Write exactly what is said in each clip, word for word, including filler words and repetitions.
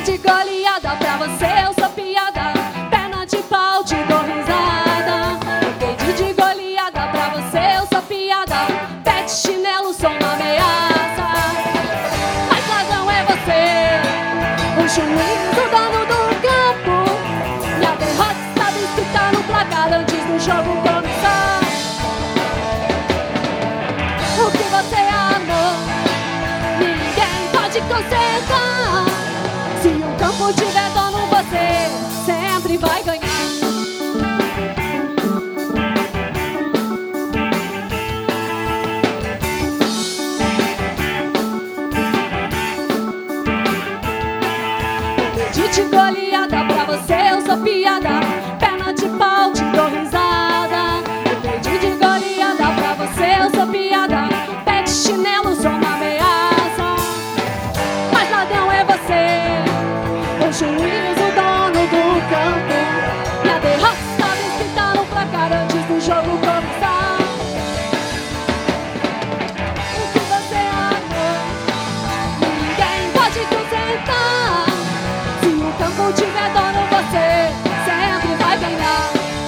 de goleada, pra você eu sou piada. Perna de pau, te dou risada. Pede de goleada, pra você eu sou piada. Pé de chinelo, sou uma ameaça. Mas ladrão é você, o juiz, o dono do campo. Minha derrota estava escrita no placar antes do jogo começar. O que você amou, ninguém pode consertar. Se o campo tiver dono, você sempre vai ganhar. Pedi de goleada, pra você eu sou piada. Perna de pau, te dou risada. Eu pedi de goleada, pra você eu sou piada. Pé de chinelo, sou uma ameaça. Mas ladrão é você, o juiz, o dono do campo. Minha derrota estava escrita no placar antes do jogo começar. O que você amou, ninguém pode consertar. Se o campo tiver dono, você sempre vai ganhar.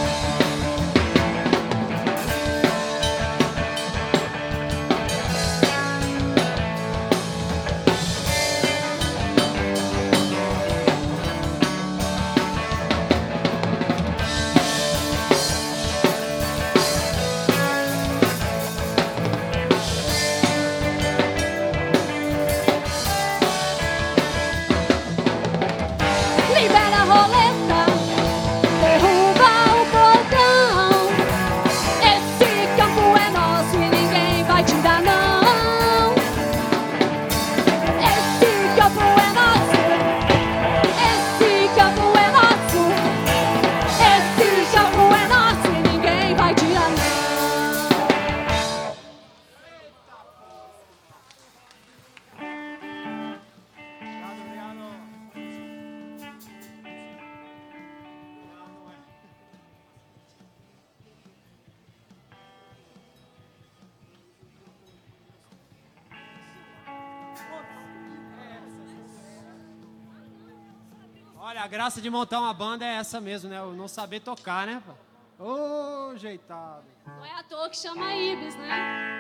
Libera a roleta, derruba o portão. Esse campo é nosso e ninguém vai tirar não. Esse campo é nosso, esse campo é nosso. Esse campo é nosso e ninguém vai tirar não. Olha, a graça de montar uma banda é essa mesmo, né? O não saber tocar, né? Ô, jeitado. Não é à toa que chama Ibis, né?